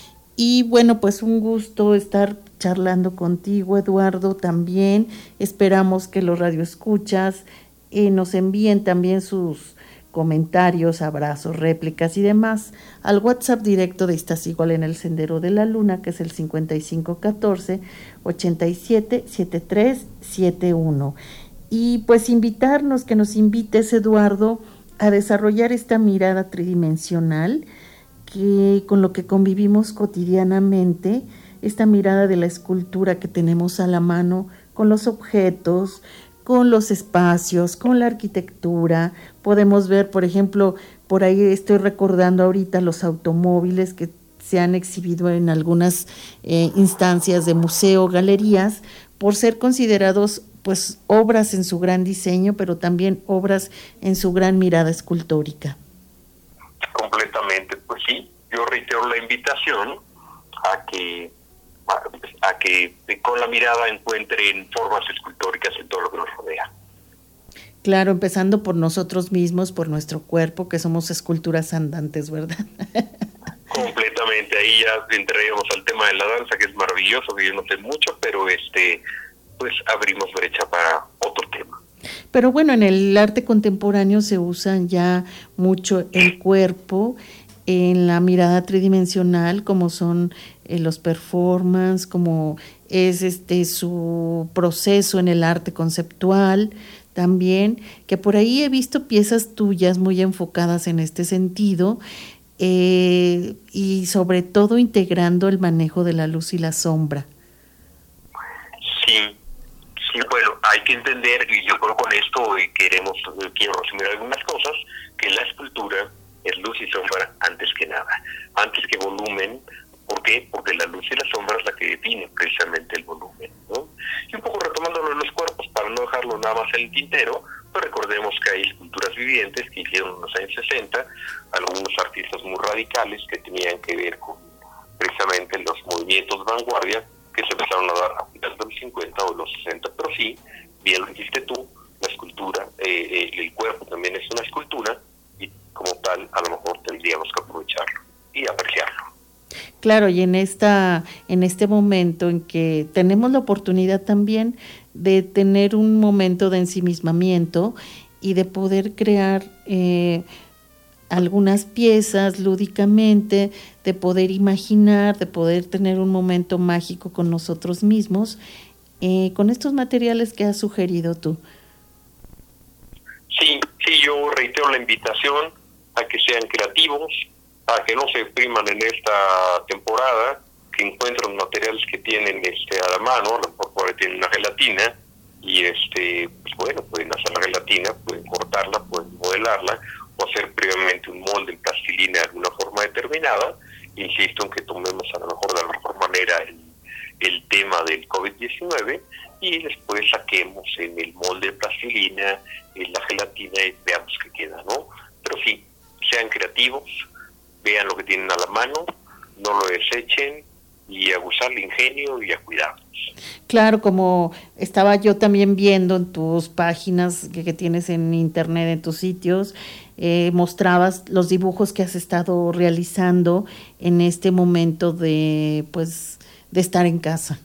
Y bueno, pues un gusto estar charlando contigo, Eduardo, también. Esperamos que los radioescuchas eh, nos envíen también sus comentarios, abrazos, réplicas y demás al WhatsApp directo de Estás Igual en el Sendero de la Luna, que es el cincuenta y cinco catorce ochenta y siete setenta y tres setenta y uno. Y pues invitarnos, que nos invites, Eduardo, a desarrollar esta mirada tridimensional que con lo que convivimos cotidianamente, esta mirada de la escultura que tenemos a la mano, con los objetos, con los espacios, con la arquitectura. Podemos ver, por ejemplo, por ahí estoy recordando ahorita los automóviles que se han exhibido en algunas eh, instancias de museo, galerías, por ser considerados pues obras en su gran diseño, pero también obras en su gran mirada escultórica. Completamente, pues sí, yo reitero la invitación a que a, a que con la mirada encuentren formas escultóricas en todo lo que nos rodea. Claro, empezando por nosotros mismos, por nuestro cuerpo, que somos esculturas andantes, ¿verdad? Completamente, ahí ya entraríamos al tema de la danza, que es maravilloso, que yo no sé mucho, pero este pues abrimos brecha para otro tema. Pero bueno, en el arte contemporáneo se usan ya mucho el cuerpo en la mirada tridimensional, como son eh, los performance, como es este su proceso en el arte conceptual también, que por ahí he visto piezas tuyas muy enfocadas en este sentido, eh, y sobre todo integrando el manejo de la luz y la sombra. Sí. Sí, bueno, hay que entender, y yo creo con esto y queremos, quiero resumir algunas cosas, que la escultura es luz y sombra antes que nada, antes que volumen. ¿Por qué? Porque la luz y la sombra es la que define precisamente el volumen, ¿no? Y un poco retomando lo de los cuerpos, para no dejarlo nada más en el tintero, pues recordemos que hay esculturas vivientes que hicieron en los años sesenta, algunos artistas muy radicales que tenían que ver con precisamente los movimientos de vanguardia que se empezaron a dar a finales de los cincuenta o los sesenta, pero sí, bien lo dijiste tú, la escultura, eh, eh, el cuerpo también es una escultura y como tal a lo mejor tendríamos que aprovecharlo y apreciarlo. Claro, y en esta, en este momento en que tenemos la oportunidad también de tener un momento de ensimismamiento y de poder crear eh, algunas piezas lúdicamente, de poder imaginar, de poder tener un momento mágico con nosotros mismos, eh, con estos materiales que has sugerido tú. Sí, sí, yo reitero la invitación a que sean creativos, a que no se depriman en esta temporada, que encuentren materiales que tienen este a la mano, a lo mejor por ahí tienen una gelatina, y este pues bueno, pueden hacer la gelatina, pueden cortarla, pueden modelarla, o hacer previamente un molde en plastilina de alguna forma determinada. Insisto en que tomemos a lo mejor de la mejor manera el, el tema del COVID diecinueve y después saquemos en el molde de plastilina, en la gelatina y veamos qué queda, ¿no? Pero sí, sean creativos, vean lo que tienen a la mano, no lo desechen y a usar el ingenio y a cuidarnos. Claro, como estaba yo también viendo en tus páginas que, que tienes en internet, en tus sitios, eh, mostrabas los dibujos que has estado realizando en este momento de, pues, de estar en casa.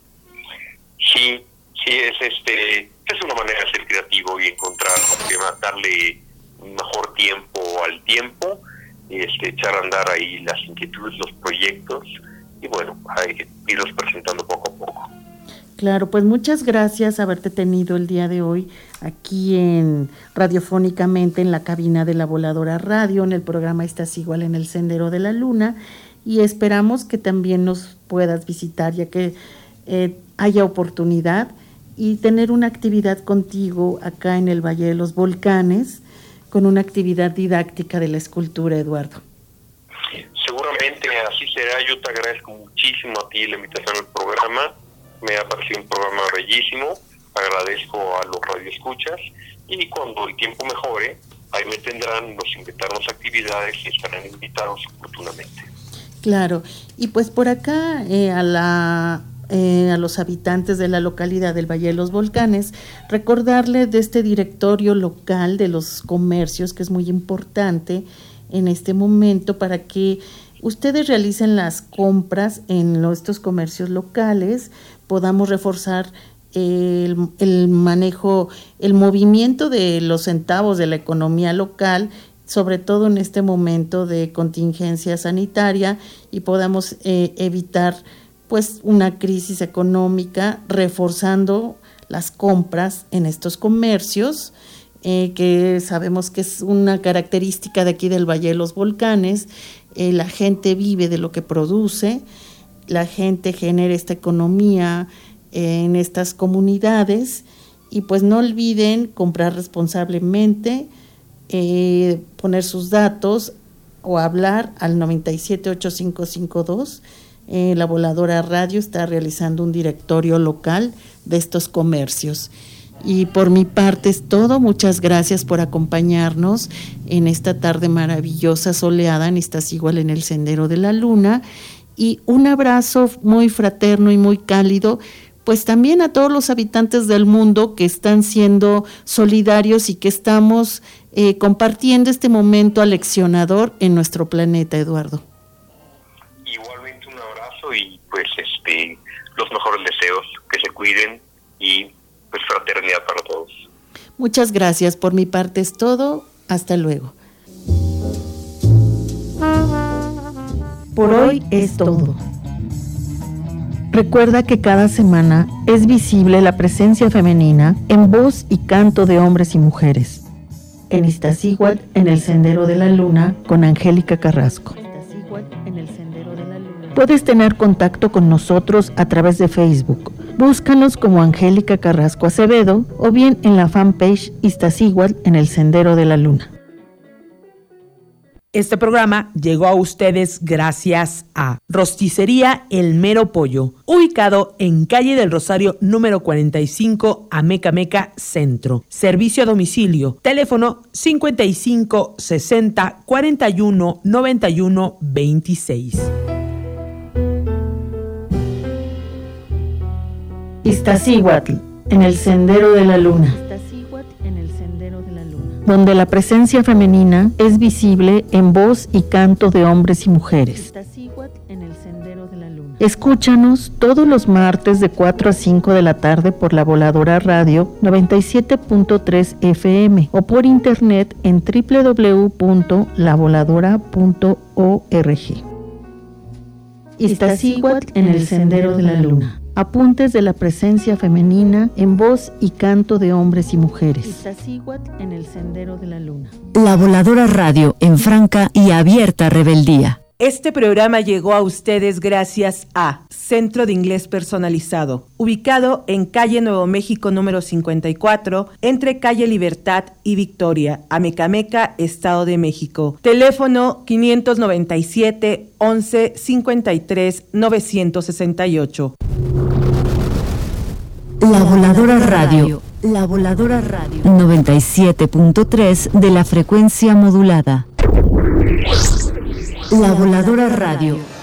Sí, sí, es este, es una manera de ser creativo y encontrar, darle un mejor tiempo al tiempo, este, echar a andar ahí las inquietudes, los proyectos, y bueno, hay que irlos presentando poco a poco. Claro, pues muchas gracias haberte tenido el día de hoy aquí en radiofónicamente en la cabina de La Voladora Radio, en el programa Estás Igual en el Sendero de la Luna, y esperamos que también nos puedas visitar, ya que eh, haya oportunidad, y tener una actividad contigo acá en el Valle de los Volcanes, con una actividad didáctica de la escultura, Eduardo. Seguramente así será. Yo te agradezco muchísimo a ti la invitación al programa. Me ha parecido un programa bellísimo. Agradezco a los radioescuchas y cuando el tiempo mejore, ahí me tendrán, nos invitarnos a actividades y estarán invitados oportunamente. Claro, y pues por acá eh, a la eh, a los habitantes de la localidad del Valle de los Volcanes, recordarles de este directorio local de los comercios, que es muy importante en este momento para que ustedes realicen las compras en los, estos comercios locales, podamos reforzar el, el manejo, el movimiento de los centavos de la economía local, sobre todo en este momento de contingencia sanitaria, y podamos eh, evitar pues una crisis económica, reforzando las compras en estos comercios, eh, que sabemos que es una característica de aquí del Valle de los Volcanes. Eh, la gente vive de lo que produce, la gente genera esta economía eh, en estas comunidades, y pues no olviden comprar responsablemente, eh, poner sus datos o hablar al noventa y siete ocho cinco cinco dos. Eh, la Voladora Radio está realizando un directorio local de estos comercios. Y por mi parte es todo. Muchas gracias por acompañarnos en esta tarde maravillosa, soleada, en Estás Igual en el Sendero de la Luna. Y un abrazo muy fraterno y muy cálido, pues también a todos los habitantes del mundo que están siendo solidarios y que estamos eh, compartiendo este momento aleccionador en nuestro planeta, Eduardo. Igualmente un abrazo y pues este los mejores deseos, que se cuiden y pues fraternidad para todos. Muchas gracias, por mi parte es todo, hasta luego. Por hoy es todo. Recuerda que cada semana es visible la presencia femenina en voz y canto de hombres y mujeres. En Iztaccíhuatl, en el Sendero de la Luna, con Angélica Carrasco. Puedes tener contacto con nosotros a través de Facebook. Búscanos como Angélica Carrasco Acevedo o bien en la fanpage Iztaccíhuatl en el Sendero de la Luna. Este programa llegó a ustedes gracias a Rosticería El Mero Pollo, ubicado en calle del Rosario número cuarenta y cinco, Amecameca Centro. Servicio a domicilio, teléfono cincuenta y cinco sesenta cuarenta y uno noventa y uno veintiséis. Iztaccíhuatl, en el Sendero de la Luna, donde la presencia femenina es visible en voz y canto de hombres y mujeres. Escúchanos todos los martes de cuatro a cinco de la tarde por La Voladora Radio noventa y siete punto tres F M o por internet en doble u doble u doble u punto la voladora punto org. Iztaccíhuatl en el Sendero de la Luna. Apuntes de la presencia femenina en voz y canto de hombres y mujeres. Iztaccíhuatl en el Sendero de la Luna. La Voladora Radio, en franca y abierta rebeldía. Este programa llegó a ustedes gracias a Centro de Inglés Personalizado, ubicado en calle Nuevo México número cincuenta y cuatro, entre calle Libertad y Victoria, Amecameca, Estado de México. Teléfono quinientos noventa y siete, once, cincuenta y tres, novecientos sesenta y ocho. La Voladora Radio. La Voladora Radio. noventa y siete punto tres de la frecuencia modulada. La Voladora Radio.